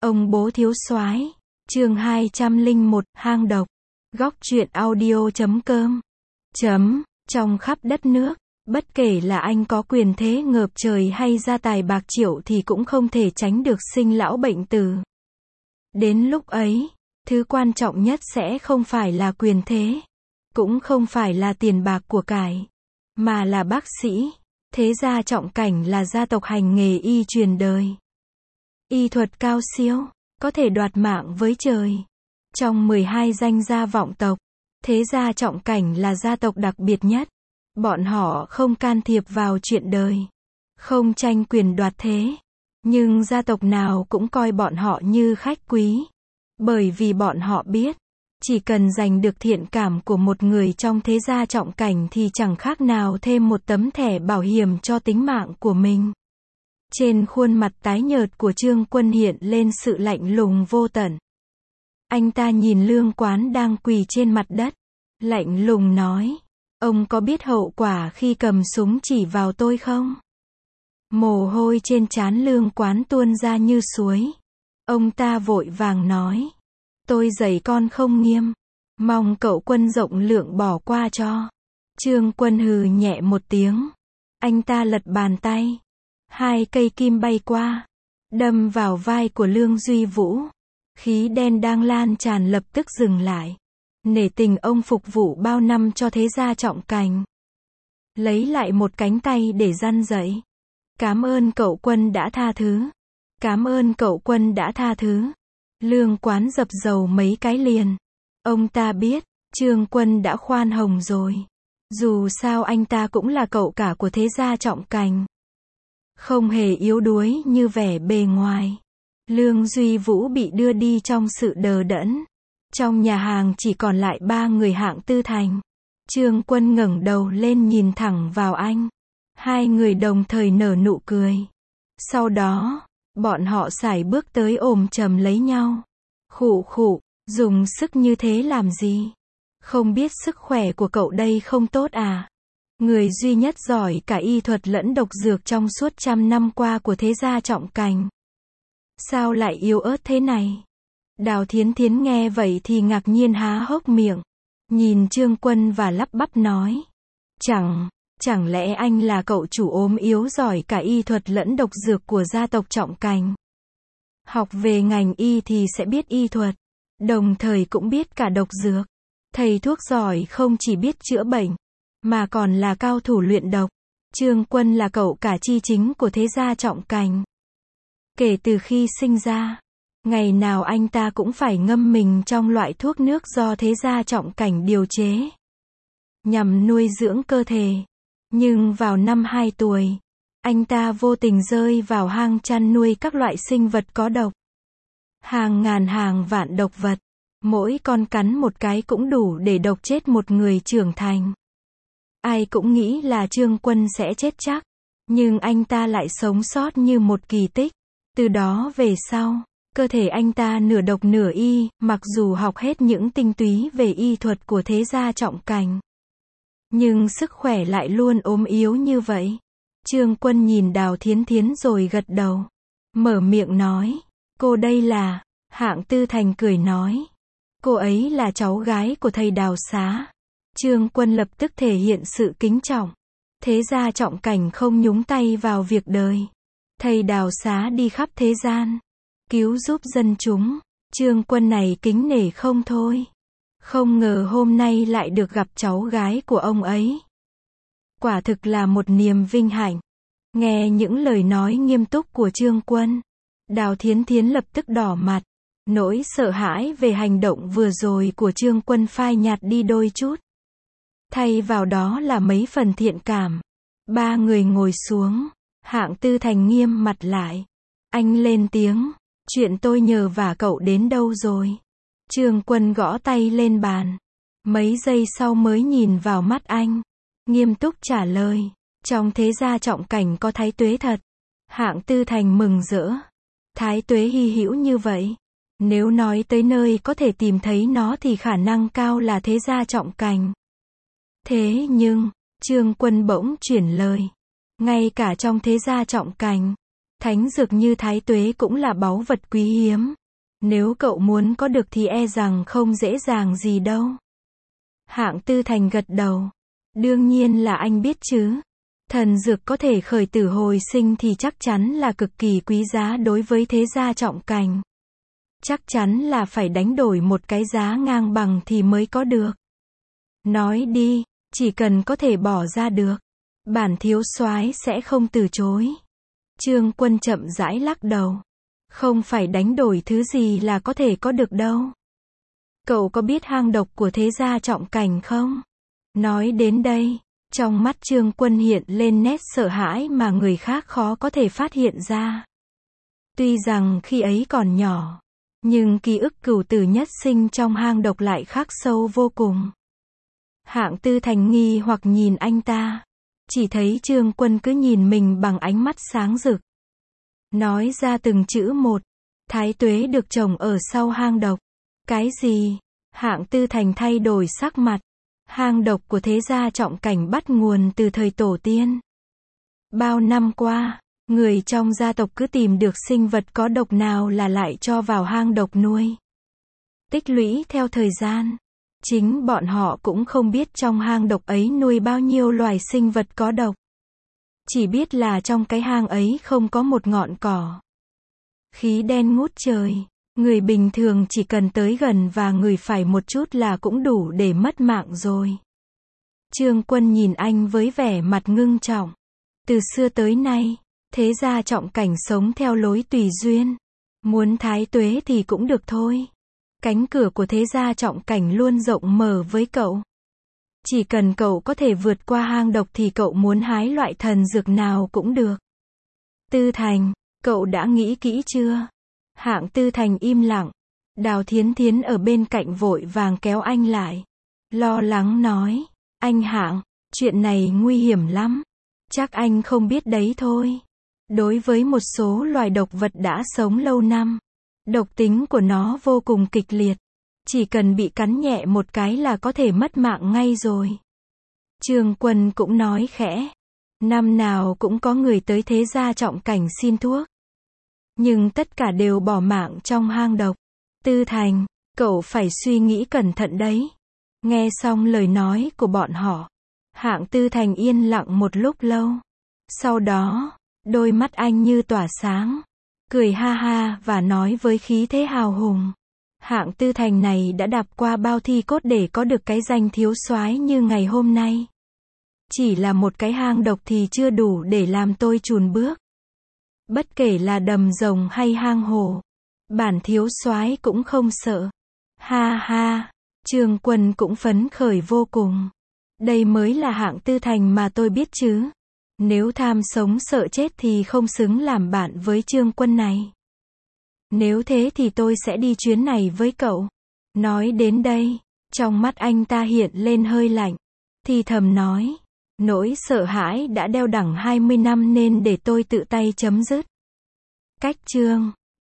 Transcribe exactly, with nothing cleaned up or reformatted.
Ông bố thiếu soái. Chương hai trăm lẻ một, hang độc. Góc truyện audio chấm com. Chấm, trong khắp đất nước, bất kể là anh có quyền thế ngập trời hay gia tài bạc triệu thì cũng không thể tránh được sinh lão bệnh tử. Đến lúc ấy, thứ quan trọng nhất sẽ không phải là quyền thế, cũng không phải là tiền bạc của cải, mà là bác sĩ. Thế gia trọng cảnh là gia tộc hành nghề y truyền đời. Y thuật cao siêu, có thể đoạt mạng với trời. Trong mười hai danh gia vọng tộc, thế gia trọng cảnh là gia tộc đặc biệt nhất. Bọn họ không can thiệp vào chuyện đời, không tranh quyền đoạt thế. Nhưng gia tộc nào cũng coi bọn họ như khách quý. Bởi vì bọn họ biết, chỉ cần giành được thiện cảm của một người trong thế gia trọng cảnh thì chẳng khác nào thêm một tấm thẻ bảo hiểm cho tính mạng của mình. Trên khuôn mặt tái nhợt của Trương Quân hiện lên sự lạnh lùng vô tận. Anh ta nhìn Lương Quán đang quỳ trên mặt đất, lạnh lùng nói, ông có biết hậu quả khi cầm súng chỉ vào tôi không? Mồ hôi trên trán Lương Quán tuôn ra như suối. Ông ta vội vàng nói, tôi dạy con không nghiêm, mong cậu Quân rộng lượng bỏ qua cho. Trương Quân hừ nhẹ một tiếng. Anh ta lật bàn tay. Hai cây kim bay qua, đâm vào vai của Lương Duy Vũ. Khí đen đang lan tràn lập tức dừng lại. Nể tình ông phục vụ bao năm cho thế gia trọng cảnh. Lấy lại một cánh tay để răn dạy. Cảm ơn cậu Quân đã tha thứ. Cảm ơn cậu Quân đã tha thứ. Lương Quán dập dầu mấy cái liền. Ông ta biết, Trương Quân đã khoan hồng rồi. Dù sao anh ta cũng là cậu cả của thế gia trọng cảnh. Không hề yếu đuối như vẻ bề ngoài. Lương Duy Vũ bị đưa đi trong sự đờ đẫn. Trong nhà hàng chỉ còn lại ba người hạng tư thành. Trương Quân ngẩng đầu lên nhìn thẳng vào anh. Hai người đồng thời nở nụ cười. Sau đó, bọn họ sải bước tới ôm chầm lấy nhau. Khụ khụ, dùng sức như thế làm gì? Không biết sức khỏe của cậu đây không tốt à? Người duy nhất giỏi cả y thuật lẫn độc dược trong suốt trăm năm qua của thế gia trọng cảnh. Sao lại yếu ớt thế này? Đào Thiến Thiến nghe vậy thì ngạc nhiên há hốc miệng. Nhìn Trương Quân và lắp bắp nói. Chẳng, chẳng lẽ anh là cậu chủ ốm yếu giỏi cả y thuật lẫn độc dược của gia tộc trọng cảnh? Học về ngành y thì sẽ biết y thuật, đồng thời cũng biết cả độc dược. Thầy thuốc giỏi không chỉ biết chữa bệnh, mà còn là cao thủ luyện độc. Trương Quân là cậu cả chi chính của thế gia trọng cảnh. Kể từ khi sinh ra, ngày nào anh ta cũng phải ngâm mình trong loại thuốc nước do thế gia trọng cảnh điều chế, nhằm nuôi dưỡng cơ thể. Nhưng vào năm hai tuổi, anh ta vô tình rơi vào hang chăn nuôi các loại sinh vật có độc. Hàng ngàn hàng vạn độc vật, mỗi con cắn một cái cũng đủ để độc chết một người trưởng thành. Ai cũng nghĩ là Trương Quân sẽ chết chắc, nhưng anh ta lại sống sót như một kỳ tích. Từ đó về sau, cơ thể anh ta nửa độc nửa y, mặc dù học hết những tinh túy về y thuật của thế gia trọng cảnh, nhưng sức khỏe lại luôn ốm yếu như vậy. Trương Quân nhìn Đào Thiến Thiến rồi gật đầu, mở miệng nói, cô đây là, hạng tư thành cười nói, cô ấy là cháu gái của thầy Đào Xá. Trương Quân lập tức thể hiện sự kính trọng. Thế gia trọng cảnh không nhúng tay vào việc đời. Thầy Đào Xá đi khắp thế gian, cứu giúp dân chúng. Trương Quân này kính nể không thôi. Không ngờ hôm nay lại được gặp cháu gái của ông ấy. Quả thực là một niềm vinh hạnh. Nghe những lời nói nghiêm túc của Trương Quân, Đào Thiến Thiến lập tức đỏ mặt. Nỗi sợ hãi về hành động vừa rồi của Trương Quân phai nhạt đi đôi chút. Thay vào đó là mấy phần thiện cảm. Ba người ngồi xuống. Hạng tư thành nghiêm mặt lại. Anh lên tiếng. Chuyện tôi nhờ vả cậu đến đâu rồi? Trương Quân gõ tay lên bàn. Mấy giây sau mới nhìn vào mắt anh. Nghiêm túc trả lời. Trong thế gia trọng cảnh có thái tuế thật. Hạng tư thành mừng rỡ. Thái tuế hy hữu như vậy. Nếu nói tới nơi có thể tìm thấy nó thì khả năng cao là thế gia trọng cảnh. Thế nhưng, Trương Quân bỗng chuyển lời. Ngay cả trong thế gia trọng cảnh, Thánh dược như thái tuế cũng là báu vật quý hiếm. Nếu cậu muốn có được thì e rằng không dễ dàng gì đâu. Hạng Tư Thành gật đầu. Đương nhiên là anh biết chứ. Thần dược có thể khởi tử hồi sinh thì chắc chắn là cực kỳ quý giá đối với thế gia Trọng Cảnh. Chắc chắn là phải đánh đổi một cái giá ngang bằng thì mới có được. Nói đi, chỉ cần có thể bỏ ra được, bản thiếu soái sẽ không từ chối. Trương Quân chậm rãi lắc đầu. Không phải đánh đổi thứ gì là có thể có được đâu. Cậu có biết hang độc của thế gia Trọng Cảnh không? Nói đến đây, trong mắt Trương Quân hiện lên nét sợ hãi mà người khác khó có thể phát hiện ra. Tuy rằng khi ấy còn nhỏ, nhưng ký ức cửu tử nhất sinh trong hang độc lại khắc sâu vô cùng. Hạng Tư Thành nghi hoặc nhìn anh ta. Chỉ thấy Trương Quân cứ nhìn mình bằng ánh mắt sáng rực. Nói ra từng chữ một. Thái tuế được trồng ở sau hang độc. Cái gì? Hạng Tư Thành thay đổi sắc mặt. Hang độc của thế gia Trọng Cảnh bắt nguồn từ thời tổ tiên. Bao năm qua, người trong gia tộc cứ tìm được sinh vật có độc nào là lại cho vào hang độc nuôi. Tích lũy theo thời gian, chính bọn họ cũng không biết trong hang độc ấy nuôi bao nhiêu loài sinh vật có độc. Chỉ biết là trong cái hang ấy không có một ngọn cỏ. Khí đen ngút trời, người bình thường chỉ cần tới gần và ngửi phải một chút là cũng đủ để mất mạng rồi. Trương Quân nhìn anh với vẻ mặt ngưng trọng. Từ xưa tới nay, thế gia Trọng Cảnh sống theo lối tùy duyên. Muốn thái tuế thì cũng được thôi. Cánh cửa của thế gia Trọng Cảnh luôn rộng mở với cậu. Chỉ cần cậu có thể vượt qua hang độc thì cậu muốn hái loại thần dược nào cũng được. Tư Thành, cậu đã nghĩ kỹ chưa? Hạng Tư Thành im lặng. Đào Thiến Thiến ở bên cạnh vội vàng kéo anh lại. Lo lắng nói, anh Hạng, chuyện này nguy hiểm lắm. Chắc anh không biết đấy thôi. Đối với một số loài độc vật đã sống lâu năm, độc tính của nó vô cùng kịch liệt. Chỉ cần bị cắn nhẹ một cái là có thể mất mạng ngay rồi. Trương Quân cũng nói khẽ. Năm nào cũng có người tới thế gia Trọng Cảnh xin thuốc. Nhưng tất cả đều bỏ mạng trong hang độc. Tư Thành, cậu phải suy nghĩ cẩn thận đấy. Nghe xong lời nói của bọn họ, Hạng Tư Thành yên lặng một lúc lâu. Sau đó, đôi mắt anh như tỏa sáng, cười ha ha và nói với khí thế hào hùng. Hạng Tư Thành này đã đạp qua bao thi cốt để có được cái danh thiếu soái như ngày hôm nay. Chỉ là một cái hang độc thì chưa đủ để làm tôi chùn bước. Bất kể là đầm rồng hay hang hổ, bản thiếu soái cũng không sợ. Ha ha, Trương Quân cũng phấn khởi vô cùng. Đây mới là Hạng Tư Thành mà tôi biết chứ. Nếu tham sống sợ chết thì không xứng làm bạn với Trương Quân này. Nếu thế thì tôi sẽ đi chuyến này với cậu. Nói đến đây, trong mắt anh ta hiện lên hơi lạnh. Thì thầm nói, nỗi sợ hãi đã đeo đẳng hai mươi năm nên để tôi tự tay chấm dứt. Cách chương